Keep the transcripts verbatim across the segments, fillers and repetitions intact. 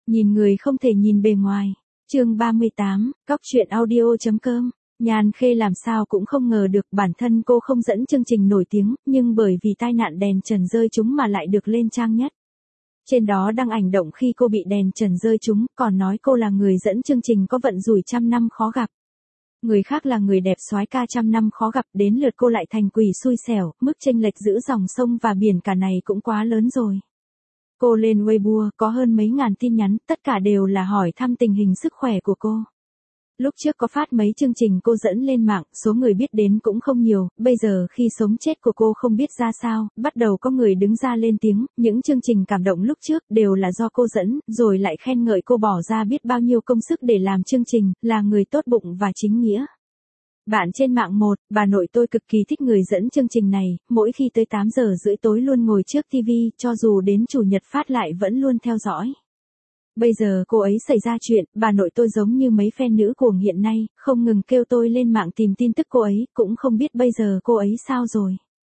Nhìn người không thể nhìn bề ngoài. Chương ba mươi tám, Cóc truyện audio.com. Nhan Khê làm sao cũng không ngờ được bản thân cô không dẫn chương trình nổi tiếng, nhưng bởi vì tai nạn đèn trần rơi trúng mà lại được lên trang nhất. Trên đó đăng ảnh động khi cô bị đèn trần rơi trúng, còn nói cô là người dẫn chương trình có vận rủi trăm năm khó gặp. Người khác là người đẹp soái ca trăm năm khó gặp, đến lượt cô lại thành quỷ xui xẻo, mức chênh lệch giữa dòng sông và biển cả này cũng quá lớn rồi. Cô lên Weibo, có hơn mấy ngàn tin nhắn, tất cả đều là hỏi thăm tình hình sức khỏe của cô. Lúc trước có phát mấy chương trình cô dẫn lên mạng, số người biết đến cũng không nhiều, bây giờ khi sống chết của cô không biết ra sao, bắt đầu có người đứng ra lên tiếng, những chương trình cảm động lúc trước đều là do cô dẫn, rồi lại khen ngợi cô bỏ ra biết bao nhiêu công sức để làm chương trình, là người tốt bụng và chính nghĩa. Bạn trên mạng một, bà nội tôi cực kỳ thích người dẫn chương trình này, mỗi khi tới tám giờ rưỡi tối luôn ngồi trước ti vi, cho dù đến chủ nhật phát lại vẫn luôn theo dõi. Bây giờ cô ấy xảy ra chuyện, bà nội tôi giống như mấy fan nữ cuồng hiện nay, không ngừng kêu tôi lên mạng tìm tin tức cô ấy, cũng không biết bây giờ cô ấy sao rồi.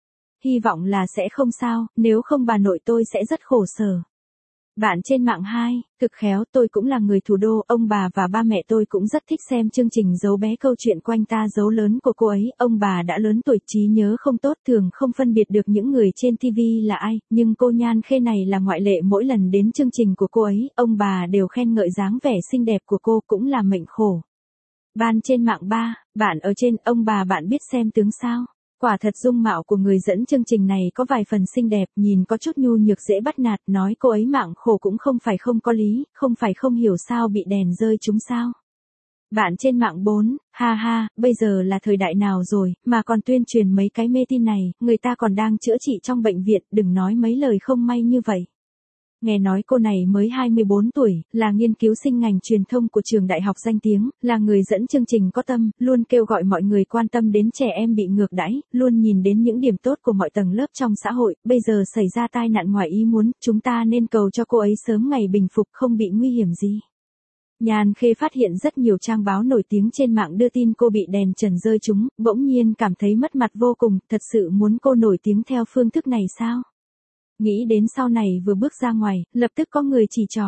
Hy vọng là sẽ không sao, nếu không bà nội tôi sẽ rất khổ sở. Bạn trên mạng hai, cực khéo, tôi cũng là người thủ đô, ông bà và ba mẹ tôi cũng rất thích xem chương trình Dấu Bé câu chuyện quanh ta dấu lớn của cô ấy, ông bà đã lớn tuổi trí nhớ không tốt thường không phân biệt được những người trên ti vi là ai, nhưng cô Nhan Khê này là ngoại lệ, mỗi lần đến chương trình của cô ấy, ông bà đều khen ngợi dáng vẻ xinh đẹp của cô, cũng là mệnh khổ. Bạn trên mạng ba, bạn ở trên, ông bà bạn biết xem tướng sao? Quả thật dung mạo của người dẫn chương trình này có vài phần xinh đẹp, nhìn có chút nhu nhược dễ bắt nạt, nói cô ấy mạng khổ cũng không phải không có lý, không phải không hiểu sao bị đèn rơi trúng sao. Bạn trên mạng bốn, ha ha, bây giờ là thời đại nào rồi, mà còn tuyên truyền mấy cái mê tin này, người ta còn đang chữa trị trong bệnh viện, đừng nói mấy lời không may như vậy. Nghe nói cô này mới hai mươi bốn tuổi, là nghiên cứu sinh ngành truyền thông của trường đại học danh tiếng, là người dẫn chương trình có tâm, luôn kêu gọi mọi người quan tâm đến trẻ em bị ngược đãi, luôn nhìn đến những điểm tốt của mọi tầng lớp trong xã hội, bây giờ xảy ra tai nạn ngoài ý muốn, chúng ta nên cầu cho cô ấy sớm ngày bình phục, không bị nguy hiểm gì. Nhan Khê phát hiện rất nhiều trang báo nổi tiếng trên mạng đưa tin cô bị đèn trần rơi trúng, bỗng nhiên cảm thấy mất mặt vô cùng, thật sự muốn cô nổi tiếng theo phương thức này sao? Nghĩ đến sau này vừa bước ra ngoài, lập tức có người chỉ trỏ.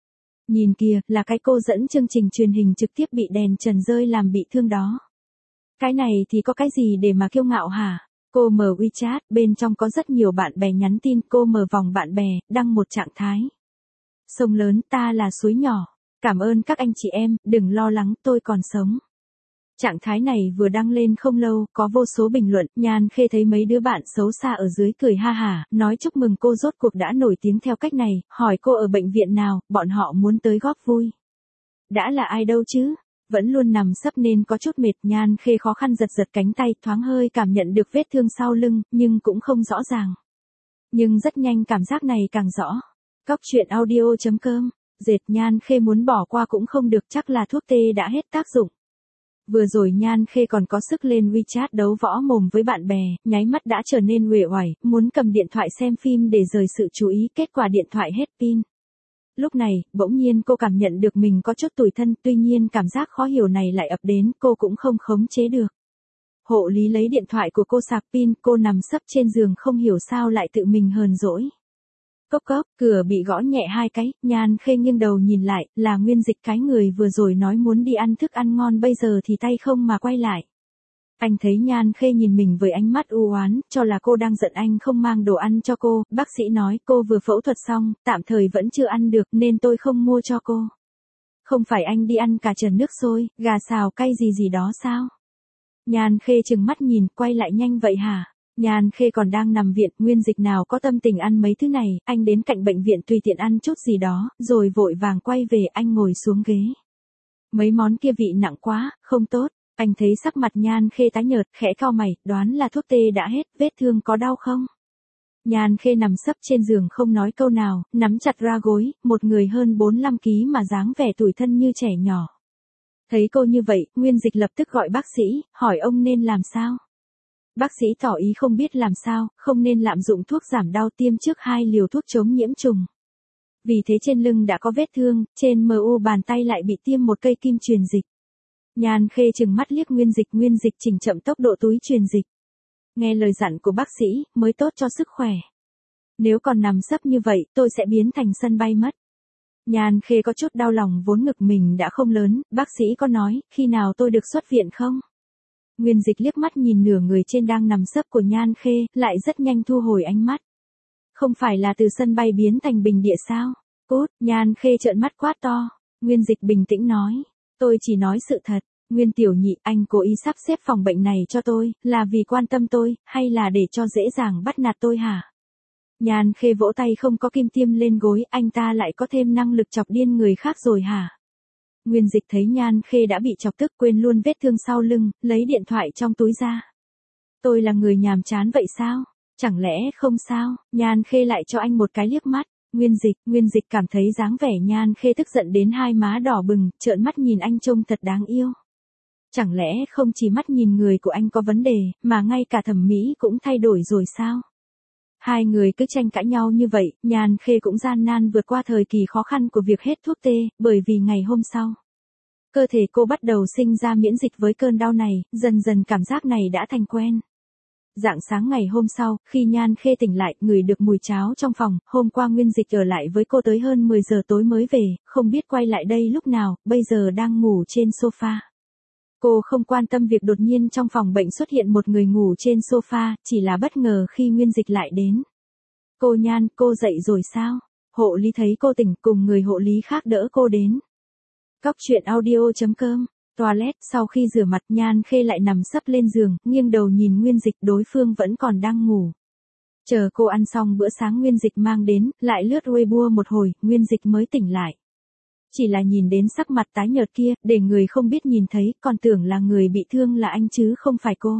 Nhìn kìa, là cái cô dẫn chương trình truyền hình trực tiếp bị đèn trần rơi làm bị thương đó. Cái này thì có cái gì để mà kiêu ngạo hả? Cô mở WeChat, bên trong có rất nhiều bạn bè nhắn tin, cô mở vòng bạn bè, đăng một trạng thái. Sông lớn, ta là suối nhỏ. Cảm ơn các anh chị em, đừng lo lắng, tôi còn sống. Trạng thái này vừa đăng lên không lâu, có vô số bình luận, Nhan Khê thấy mấy đứa bạn xấu xa ở dưới cười ha hả, nói chúc mừng cô rốt cuộc đã nổi tiếng theo cách này, hỏi cô ở bệnh viện nào, bọn họ muốn tới góp vui. Đã là ai đâu chứ, vẫn luôn nằm sấp nên có chút mệt, Nhan Khê khó khăn giật giật cánh tay, thoáng hơi cảm nhận được vết thương sau lưng, nhưng cũng không rõ ràng. Nhưng rất nhanh cảm giác này càng rõ. Cóc truyện audio.com, dệt Nhan Khê muốn bỏ qua cũng không được, chắc là thuốc tê đã hết tác dụng. Vừa rồi Nhan Khê còn có sức lên WeChat đấu võ mồm với bạn bè, nháy mắt đã trở nên uể oải, muốn cầm điện thoại xem phim để rời sự chú ý, kết quả điện thoại hết pin. Lúc này, bỗng nhiên cô cảm nhận được mình có chút tủi thân, tuy nhiên cảm giác khó hiểu này lại ập đến, cô cũng không khống chế được. Hộ lý lấy điện thoại của cô sạc pin, cô nằm sấp trên giường không hiểu sao lại tự mình hờn dỗi. Cốc cốc, cửa bị gõ nhẹ hai cái, Nhan Khê nghiêng đầu nhìn lại, là Nguyên Dịch, cái người vừa rồi nói muốn đi ăn thức ăn ngon bây giờ thì tay không mà quay lại. Anh thấy Nhan Khê nhìn mình với ánh mắt u oán, cho là cô đang giận anh không mang đồ ăn cho cô, bác sĩ nói cô vừa phẫu thuật xong, tạm thời vẫn chưa ăn được nên tôi không mua cho cô. Không phải anh đi ăn cả trần nước sôi, gà xào cay gì gì đó sao? Nhan Khê trừng mắt nhìn, quay lại nhanh vậy hả? Nhan Khê còn đang nằm viện, Nguyên Dịch nào có tâm tình ăn mấy thứ này, anh đến cạnh bệnh viện tùy tiện ăn chút gì đó, rồi vội vàng quay về, anh ngồi xuống ghế. Mấy món kia vị nặng quá, không tốt, anh thấy sắc mặt Nhan Khê tái nhợt, khẽ cau mày, đoán là thuốc tê đã hết, vết thương có đau không? Nhan Khê nằm sấp trên giường không nói câu nào, nắm chặt ra gối, một người hơn bốn mươi lăm ki lô gam mà dáng vẻ tủi thân như trẻ nhỏ. Thấy cô như vậy, Nguyên Dịch lập tức gọi bác sĩ, hỏi ông nên làm sao? Bác sĩ tỏ ý không biết làm sao, không nên lạm dụng thuốc giảm đau, tiêm trước hai liều thuốc chống nhiễm trùng. Vì thế trên lưng đã có vết thương, trên mờ u bàn tay lại bị tiêm một cây kim truyền dịch. Nhan Khê trừng mắt liếc Nguyên Dịch, Nguyên Dịch chỉnh chậm tốc độ túi truyền dịch. Nghe lời dặn của bác sĩ, mới tốt cho sức khỏe. Nếu còn nằm sấp như vậy, tôi sẽ biến thành sân bay mất. Nhan Khê có chút đau lòng vốn ngực mình đã không lớn, bác sĩ có nói, khi nào tôi được xuất viện không? Nguyên Dịch liếc mắt nhìn nửa người trên đang nằm sấp của Nhan Khê, lại rất nhanh thu hồi ánh mắt. Không phải là từ sân bay biến thành bình địa sao? Cút, Nhan Khê trợn mắt quát to. Nguyên Dịch bình tĩnh nói, tôi chỉ nói sự thật. Nguyên tiểu nhị, anh cố ý sắp xếp phòng bệnh này cho tôi, là vì quan tâm tôi, hay là để cho dễ dàng bắt nạt tôi hả? Nhan Khê vỗ tay không có kim tiêm lên gối, anh ta lại có thêm năng lực chọc điên người khác rồi hả? Nguyên Dịch thấy Nhan Khê đã bị chọc tức quên luôn vết thương sau lưng, lấy điện thoại trong túi ra. Tôi là người nhàm chán vậy sao? Chẳng lẽ không sao? Nhan Khê lại cho anh một cái liếc mắt. Nguyên Dịch, Nguyên Dịch cảm thấy dáng vẻ Nhan Khê tức giận đến hai má đỏ bừng, trợn mắt nhìn anh trông thật đáng yêu. Chẳng lẽ không chỉ mắt nhìn người của anh có vấn đề, mà ngay cả thẩm mỹ cũng thay đổi rồi sao? Hai người cứ tranh cãi nhau như vậy, Nhan Khê cũng gian nan vượt qua thời kỳ khó khăn của việc hết thuốc tê, bởi vì ngày hôm sau, cơ thể cô bắt đầu sinh ra miễn dịch với cơn đau này, dần dần cảm giác này đã thành quen. Rạng sáng ngày hôm sau, khi Nhan Khê tỉnh lại, ngửi được mùi cháo trong phòng, hôm qua Nguyên Dịch ở lại với cô tới hơn mười giờ tối mới về, không biết quay lại đây lúc nào, bây giờ đang ngủ trên sofa. Cô không quan tâm việc đột nhiên trong phòng bệnh xuất hiện một người ngủ trên sofa, chỉ là bất ngờ khi Nguyên Dịch lại đến. Cô Nhan, cô dậy rồi sao? Hộ lý thấy cô tỉnh cùng người hộ lý khác đỡ cô đến. Cóc truyện audio chấm com. Toilet, sau khi rửa mặt Nhan Khê lại nằm sấp lên giường, nghiêng đầu nhìn Nguyên Dịch, đối phương vẫn còn đang ngủ. Chờ cô ăn xong bữa sáng Nguyên Dịch mang đến, lại lướt Weibo một hồi, Nguyên Dịch mới tỉnh lại. Chỉ là nhìn đến sắc mặt tái nhợt kia, để người không biết nhìn thấy, còn tưởng là người bị thương là anh chứ không phải cô.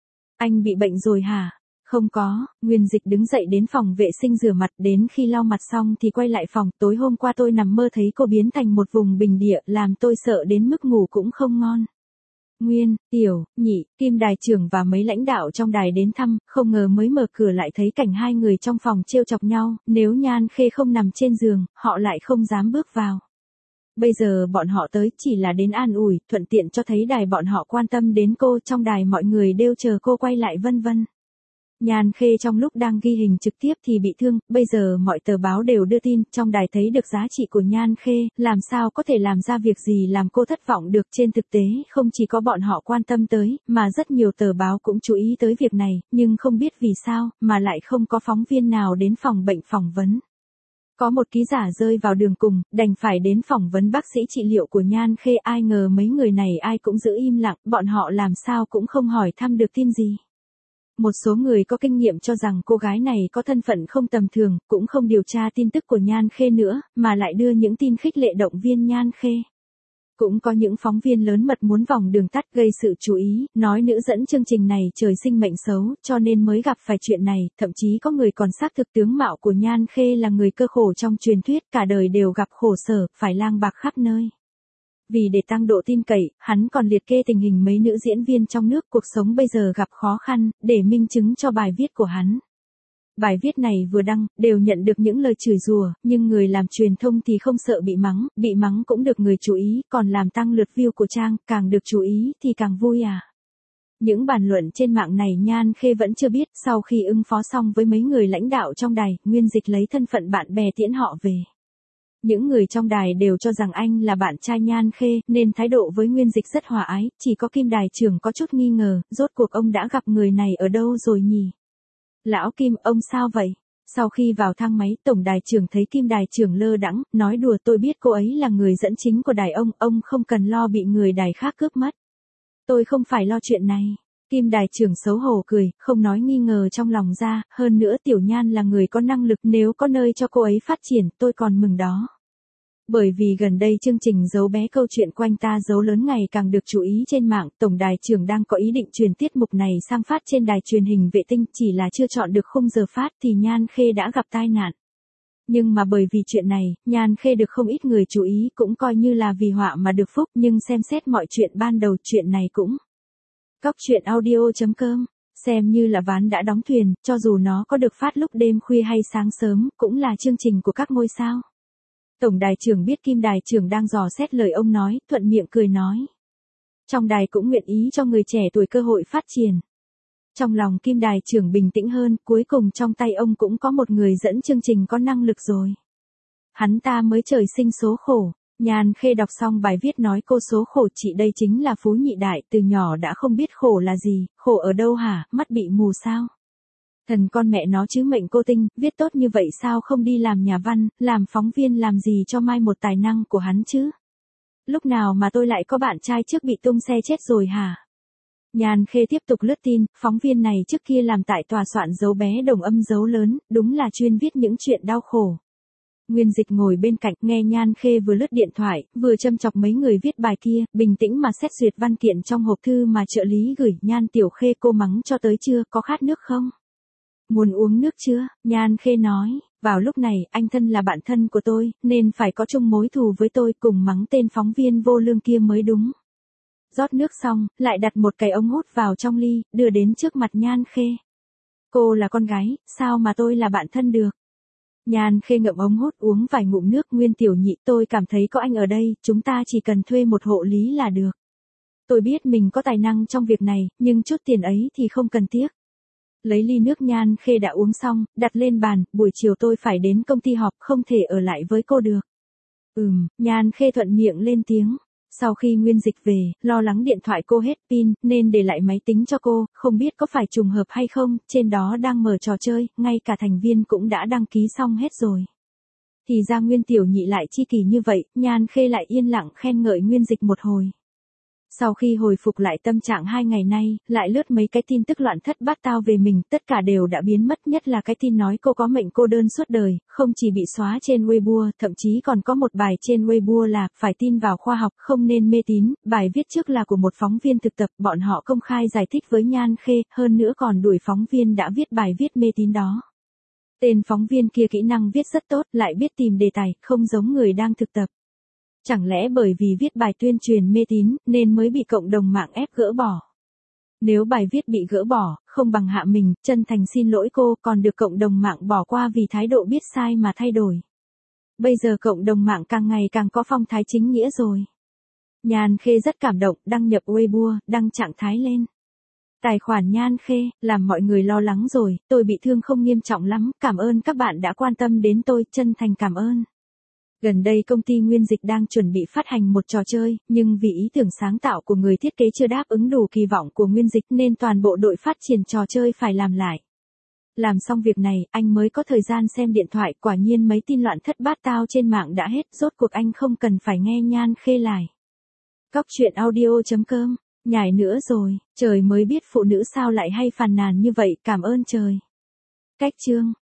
Anh bị bệnh rồi hả? Không có, Nguyên Dịch đứng dậy đến phòng vệ sinh rửa mặt, đến khi lau mặt xong thì quay lại phòng, tối hôm qua tôi nằm mơ thấy cô biến thành một vùng bình địa, làm tôi sợ đến mức ngủ cũng không ngon. Nguyên, Tiểu, Nhị, Kim đài trưởng và mấy lãnh đạo trong đài đến thăm, không ngờ mới mở cửa lại thấy cảnh hai người trong phòng trêu chọc nhau, nếu Nhan Khê không nằm trên giường, họ lại không dám bước vào. Bây giờ bọn họ tới chỉ là đến an ủi, thuận tiện cho thấy đài bọn họ quan tâm đến cô, trong đài mọi người đều chờ cô quay lại vân vân. Nhan Khê trong lúc đang ghi hình trực tiếp thì bị thương, bây giờ mọi tờ báo đều đưa tin, trong đài thấy được giá trị của Nhan Khê, làm sao có thể làm ra việc gì làm cô thất vọng được. Trên thực tế, không chỉ có bọn họ quan tâm tới, mà rất nhiều tờ báo cũng chú ý tới việc này, nhưng không biết vì sao, mà lại không có phóng viên nào đến phòng bệnh phỏng vấn. Có một ký giả rơi vào đường cùng, đành phải đến phỏng vấn bác sĩ trị liệu của Nhan Khê, ai ngờ mấy người này ai cũng giữ im lặng, bọn họ làm sao cũng không hỏi thăm được tin gì. Một số người có kinh nghiệm cho rằng cô gái này có thân phận không tầm thường, cũng không điều tra tin tức của Nhan Khê nữa, mà lại đưa những tin khích lệ động viên Nhan Khê. Cũng có những phóng viên lớn mật muốn vòng đường tắt gây sự chú ý, nói nữ dẫn chương trình này trời sinh mệnh xấu, cho nên mới gặp phải chuyện này, thậm chí có người còn xác thực tướng mạo của Nhan Khê là người cơ khổ trong truyền thuyết, cả đời đều gặp khổ sở, phải lang bạc khắp nơi. Vì để tăng độ tin cậy, hắn còn liệt kê tình hình mấy nữ diễn viên trong nước cuộc sống bây giờ gặp khó khăn, để minh chứng cho bài viết của hắn. Bài viết này vừa đăng, đều nhận được những lời chửi rủa, nhưng người làm truyền thông thì không sợ bị mắng, bị mắng cũng được người chú ý, còn làm tăng lượt view của trang, càng được chú ý thì càng vui à. Những bàn luận trên mạng này Nhan Khê vẫn chưa biết, sau khi ứng phó xong với mấy người lãnh đạo trong đài, Nguyên Dịch lấy thân phận bạn bè tiễn họ về. Những người trong đài đều cho rằng anh là bạn trai Nhan Khê, nên thái độ với Nguyên Dịch rất hòa ái, chỉ có Kim đài trưởng có chút nghi ngờ, rốt cuộc ông đã gặp người này ở đâu rồi nhỉ? Lão Kim, ông sao vậy? Sau khi vào thang máy, tổng đài trưởng thấy Kim đài trưởng lơ đãng, nói đùa, tôi biết cô ấy là người dẫn chính của đài ông, ông không cần lo bị người đài khác cướp mất. Tôi không phải lo chuyện này. Kim đài trưởng xấu hổ cười, không nói nghi ngờ trong lòng ra, hơn nữa Tiểu Nhan là người có năng lực, nếu có nơi cho cô ấy phát triển, tôi còn mừng đó. Bởi vì gần đây chương trình giấu bé câu chuyện quanh ta giấu lớn ngày càng được chú ý trên mạng, tổng đài trưởng đang có ý định truyền tiết mục này sang phát trên đài truyền hình vệ tinh, chỉ là chưa chọn được khung giờ phát thì Nhan Khê đã gặp tai nạn. Nhưng mà bởi vì chuyện này, Nhan Khê được không ít người chú ý, cũng coi như là vì họa mà được phúc, nhưng xem xét mọi chuyện ban đầu, chuyện này cũng cóc truyện audio chấm com, xem như là ván đã đóng thuyền, cho dù nó có được phát lúc đêm khuya hay sáng sớm, cũng là chương trình của các ngôi sao. Tổng đài trưởng biết Kim đài trưởng đang dò xét lời ông nói, thuận miệng cười nói. Trong đài cũng nguyện ý cho người trẻ tuổi cơ hội phát triển. Trong lòng Kim đài trưởng bình tĩnh hơn, cuối cùng trong tay ông cũng có một người dẫn chương trình có năng lực rồi. hắn ta mới trời sinh số khổ. Nhan Khê đọc xong bài viết nói cô số khổ chị đây chính là Phú Nhị Đại, từ nhỏ đã không biết khổ là gì, khổ ở đâu hả, mắt bị mù sao? Thần con mẹ nó chứ mệnh cô tinh, viết tốt như vậy sao không đi làm nhà văn, làm phóng viên làm gì cho mai một tài năng của hắn chứ? Lúc nào mà tôi lại có bạn trai trước bị tung xe chết rồi hả? Nhan Khê tiếp tục lướt tin, phóng viên này trước kia làm tại tòa soạn dấu bé đồng âm dấu lớn, đúng là chuyên viết những chuyện đau khổ. Nguyên Dịch ngồi bên cạnh nghe Nhan Khê vừa lướt điện thoại, vừa châm chọc mấy người viết bài kia, bình tĩnh mà xét duyệt văn kiện trong hộp thư mà trợ lý gửi. Nhan Tiểu Khê cô mắng cho tới chưa, có khát nước không? Muốn uống nước chưa? Nhan Khê nói, vào lúc này, anh thân là bạn thân của tôi, nên phải có chung mối thù với tôi, cùng mắng tên phóng viên vô lương kia mới đúng. Rót nước xong, lại đặt một cái ống hút vào trong ly, đưa đến trước mặt Nhan Khê. Cô là con gái, sao mà tôi là bạn thân được? Nhan Khê ngậm ống hút uống vài ngụm nước. Nguyên Tiểu Nhị, tôi cảm thấy có anh ở đây, chúng ta chỉ cần thuê một hộ lý là được. Tôi biết mình có tài năng trong việc này, nhưng chút tiền ấy thì không cần tiếc. Lấy ly nước Nhan Khê đã uống xong, đặt lên bàn, buổi chiều tôi phải đến công ty họp, không thể ở lại với cô được. Ừm, Nhan Khê thuận miệng lên tiếng. Sau khi Nguyên Dịch về, lo lắng điện thoại cô hết pin, nên để lại máy tính cho cô, không biết có phải trùng hợp hay không, trên đó đang mở trò chơi, ngay cả thành viên cũng đã đăng ký xong hết rồi. Thì ra Nguyên Tiểu Nhị lại chi kỳ như vậy, Nhan Khê lại yên lặng khen ngợi Nguyên Dịch một hồi. Sau khi hồi phục lại tâm trạng hai ngày nay, lại lướt mấy cái tin tức loạn thất bát tao về mình, tất cả đều đã biến mất, nhất là cái tin nói cô có mệnh cô đơn suốt đời, không chỉ bị xóa trên Weibo, thậm chí còn có một bài trên Weibo là, phải tin vào khoa học, không nên mê tín, bài viết trước là của một phóng viên thực tập, bọn họ công khai giải thích với Nhan Khê, hơn nữa còn đuổi phóng viên đã viết bài viết mê tín đó. Tên phóng viên kia kỹ năng viết rất tốt, lại biết tìm đề tài, không giống người đang thực tập. Chẳng lẽ bởi vì viết bài tuyên truyền mê tín, nên mới bị cộng đồng mạng ép gỡ bỏ? Nếu bài viết bị gỡ bỏ, không bằng hạ mình, chân thành xin lỗi cô, còn được cộng đồng mạng bỏ qua vì thái độ biết sai mà thay đổi. Bây giờ cộng đồng mạng càng ngày càng có phong thái chính nghĩa rồi. Nhan Khê rất cảm động, đăng nhập Weibo, đăng trạng thái lên. Tài khoản Nhan Khê, làm mọi người lo lắng rồi, tôi bị thương không nghiêm trọng lắm, cảm ơn các bạn đã quan tâm đến tôi, chân thành cảm ơn. Gần đây công ty Nguyên Dịch đang chuẩn bị phát hành một trò chơi, nhưng vì ý tưởng sáng tạo của người thiết kế chưa đáp ứng đủ kỳ vọng của Nguyên Dịch nên toàn bộ đội phát triển trò chơi phải làm lại. Làm xong việc này, anh mới có thời gian xem điện thoại, quả nhiên mấy tin loạn thất bát tao trên mạng đã hết, rốt cuộc anh không cần phải nghe Nhan Khê lại. Cóc truyện audio chấm com, nhảy nữa rồi, trời mới biết phụ nữ sao lại hay phàn nàn như vậy, cảm ơn trời. Cách chương